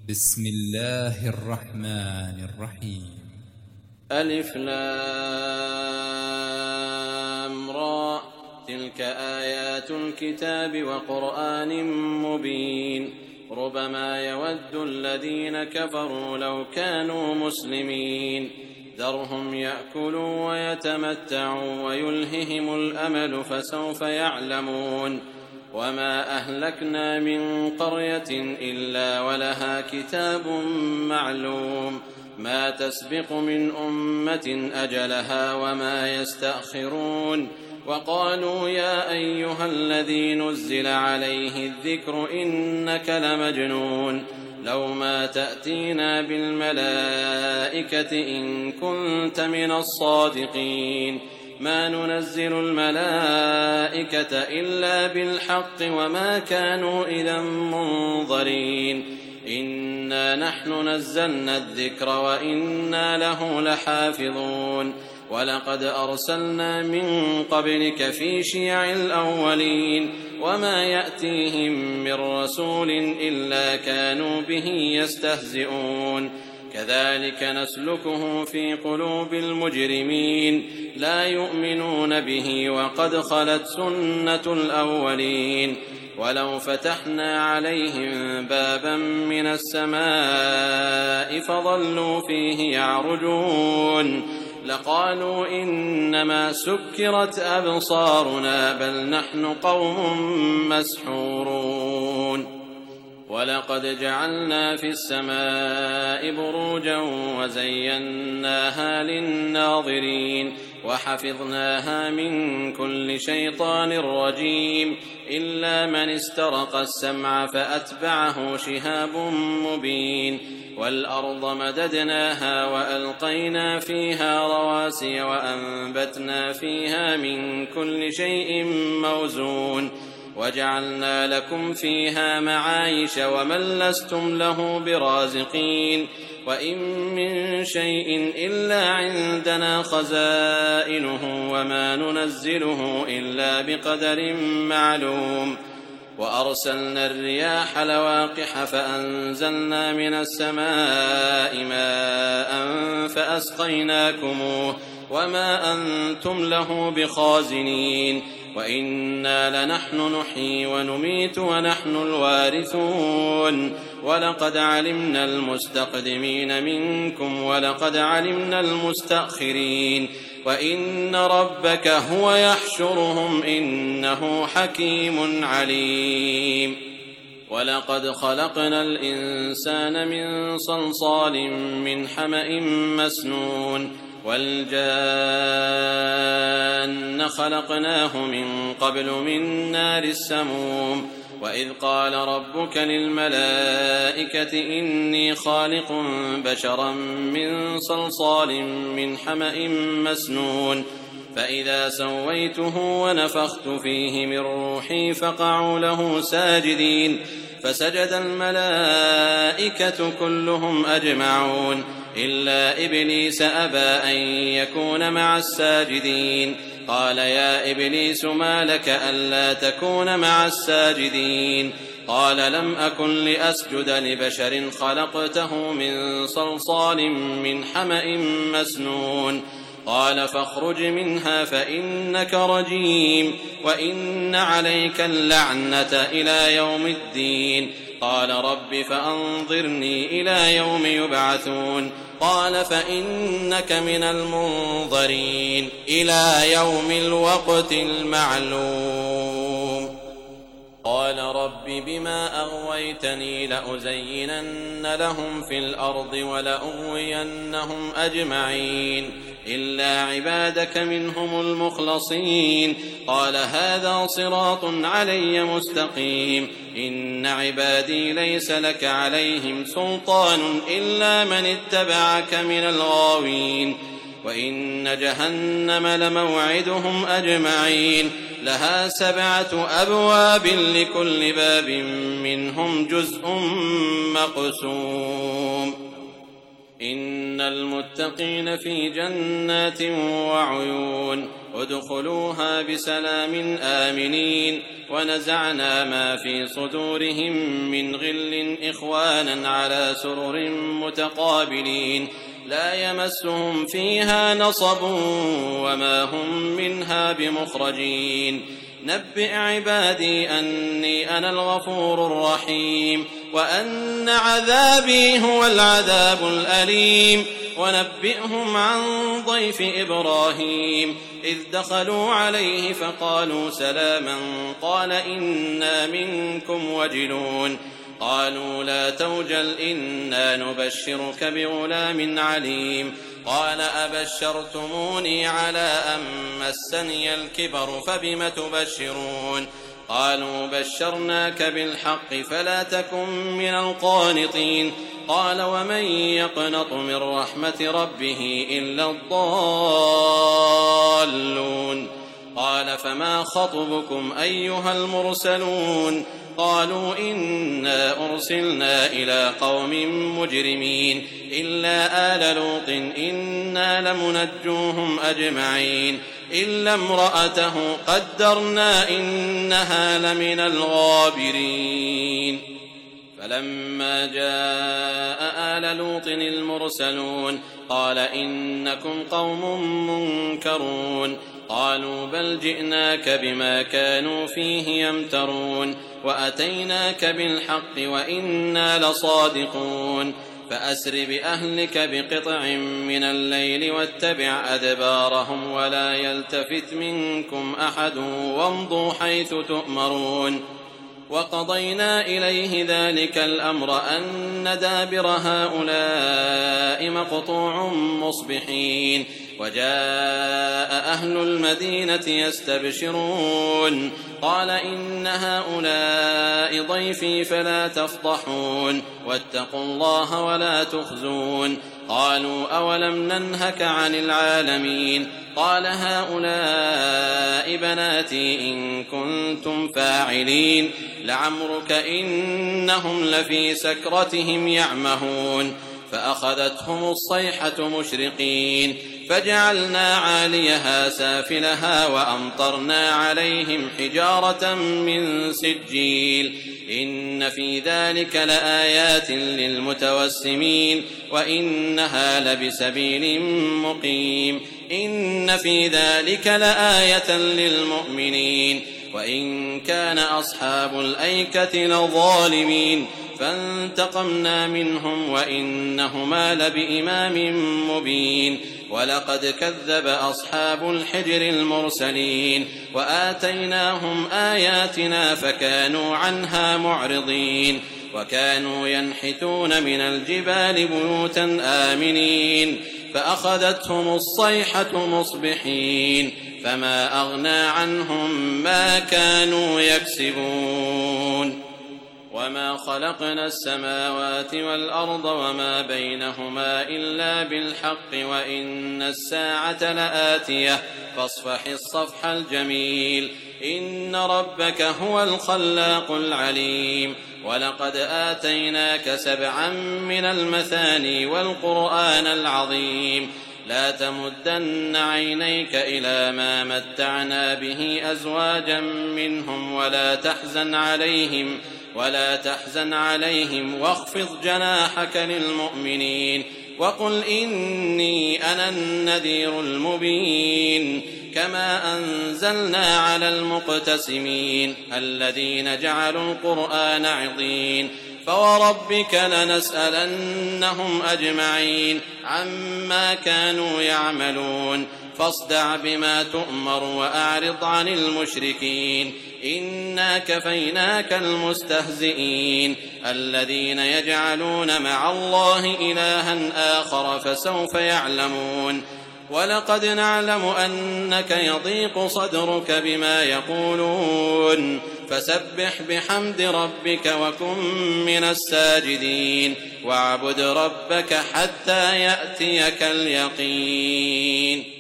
بسم الله الرحمن الرحيم. ألف لام را، تلك آيات الكتاب وقرآن مبين. ربما يود الذين كفروا لو كانوا مسلمين. ذرهم يأكلوا ويتمتعوا ويلههم الأمل فسوف يعلمون. وما أهلكنا من قرية إلا ولها كتاب معلوم، ما تسبق من أمة أجلها وما يستأخرون. وقالوا يا أيها الذي نزل عليه الذكر إنك لمجنون، لو ما تأتينا بالملائكة إن كنت من الصادقين. ما ننزل الملائكة إلا بالحق وما كانوا إذا منظرين. إنا نحن نزلنا الذكر وإنا له لحافظون. ولقد أرسلنا من قبلك في شيع الأولين، وما يأتيهم من رسول إلا كانوا به يستهزئون. كذلك نسلكه في قلوب المجرمين، لا يؤمنون به وقد خلت سنة الأولين. ولو فتحنا عليهم بابا من السماء فظلوا فيه يعرجون لقالوا إنما سكرت أبصارنا بل نحن قوم مسحورون. ولقد جعلنا في السماء بروجا وزيناها للناظرين وحفظناها من كل شيطان رجيم إلا من استرق السمع فأتبعه شهاب مبين. والأرض مددناها وألقينا فيها رواسي وأنبتنا فيها من كل شيء موزون. وجعلنا لكم فيها معايش ومن لستم له برازقين. وإن من شيء إلا عندنا خزائنه وما ننزله إلا بقدر معلوم. وأرسلنا الرياح لواقح فأنزلنا من السماء ماء فأسقيناكموه وما أنتم له بخازنين. وإنا لنحن نحيي ونميت ونحن الوارثون. ولقد علمنا المستقدمين منكم ولقد علمنا المستأخرين. وإن ربك هو يحشرهم إنه حكيم عليم. ولقد خلقنا الإنسان من صلصال من حمأ مسنون. والجان خلقناه من قبل من نار السموم. وإذ قال ربك للملائكة إني خالق بشرا من صلصال من حمأ مسنون. فإذا سويته ونفخت فيه من روحي فقعوا له ساجدين. فسجد الملائكة كلهم أجمعون إلا إبليس أبى أن يكون مع الساجدين. قال يا إبليس ما لك ألا تكون مع الساجدين؟ قال لم أكن لأسجد لبشر خلقته من صلصال من حمأ مسنون. قال فاخرج منها فإنك رجيم وإن عليك اللعنة إلى يوم الدين. قال رب فأنظرني إلى يوم يبعثون. قال فإنك من المنظرين إلى يوم الوقت المعلوم. قال رب بما أغويتني لأزينن لهم في الأرض ولأغوينهم أجمعين إلا عبادك منهم المخلصين. قال هذا صراط علي مستقيم. إن عبادي ليس لك عليهم سلطان إلا من اتبعك من الغاوين. وإن جهنم لموعدهم أجمعين لها 7 أبواب لكل باب منهم جزء مقسوم. إن المتقين في جنات وعيون ادخلوها بسلام آمنين ونزعنا ما في صدورهم من غل إخوانا على سرر متقابلين لا يمسهم فيها نصب وما هم منها بمخرجين نبئ عبادي أني أنا الغفور الرحيم وأن عذابي هو العذاب الأليم ونبئهم عن ضيف إبراهيم إذ دخلوا عليه فقالوا سلاما قال إنا منكم وجلون قالوا لا توجل إنا نبشرك بغلام عليم قال أبشرتموني على أن مسني الكبر فبم تبشرون قالوا بشرناك بالحق فلا تكن من القانطين قال ومن يقنط من رحمة ربه إلا الضالون قال فما خطبكم أيها المرسلون قالوا إنا أرسلنا إلى قوم مجرمين إلا آل لوط إنا لمنجوهم أجمعين إلا امرأته قدرنا إنها لمن الغابرين فلما جاء آل لوط المرسلون قال إنكم قوم منكرون قالوا بل جئناك بما كانوا فيه يمترون وأتيناك بالحق وإنا لصادقون فأسر بأهلك بقطع من الليل واتبع أدبارهم ولا يلتفت منكم أحد وامضوا حيث تؤمرون وقضينا إليه ذلك الأمر أن دابر هؤلاء مقطوع مصبحين وجاء أهل المدينة يستبشرون قال إن هؤلاء ضيفي فلا تفضحون واتقوا الله ولا تخزون قالوا أولم ننهك عن العالمين قال هؤلاء بناتي إن كنتم فاعلين لعمرك إنهم لفي سكرتهم يعمهون فأخذتهم الصيحة مشرقين فجعلنا عاليها سافلها وأمطرنا عليهم حجارة من سجيل إن في ذلك لآيات للمتوسمين وإنها لبسبيل مقيم إن في ذلك لآية للمؤمنين وإن كان أصحاب الأيكة لظالمين فانتقمنا منهم وإنهما لبإمام مبين ولقد كذب أصحاب الحجر المرسلين وآتيناهم آياتنا فكانوا عنها معرضين وكانوا ينحتون من الجبال بيوتا آمنين فأخذتهم الصيحة مصبحين فما أغنى عنهم ما كانوا يكسبون وما خلقنا السماوات والأرض وما بينهما إلا بالحق وإن الساعة لآتية فاصفح الصفح الجميل إن ربك هو الخلاق العليم ولقد آتيناك 7 من المثاني والقرآن العظيم لا تمدن عينيك إلى ما متعنا به أزواجا منهم ولا تحزن عليهم واخفض جناحك للمؤمنين وقل إني أنا النذير المبين كما أنزلنا على المقتسمين الذين جعلوا القرآن عضين فوربك لنسألنهم أجمعين عما كانوا يعملون فاصدع بما تؤمر وأعرض عن المشركين إنا كفيناك المستهزئين الذين يجعلون مع الله إلها آخر فسوف يعلمون ولقد نعلم أنك يضيق صدرك بما يقولون فسبح بحمد ربك وكن من الساجدين واعبد ربك حتى يأتيك اليقين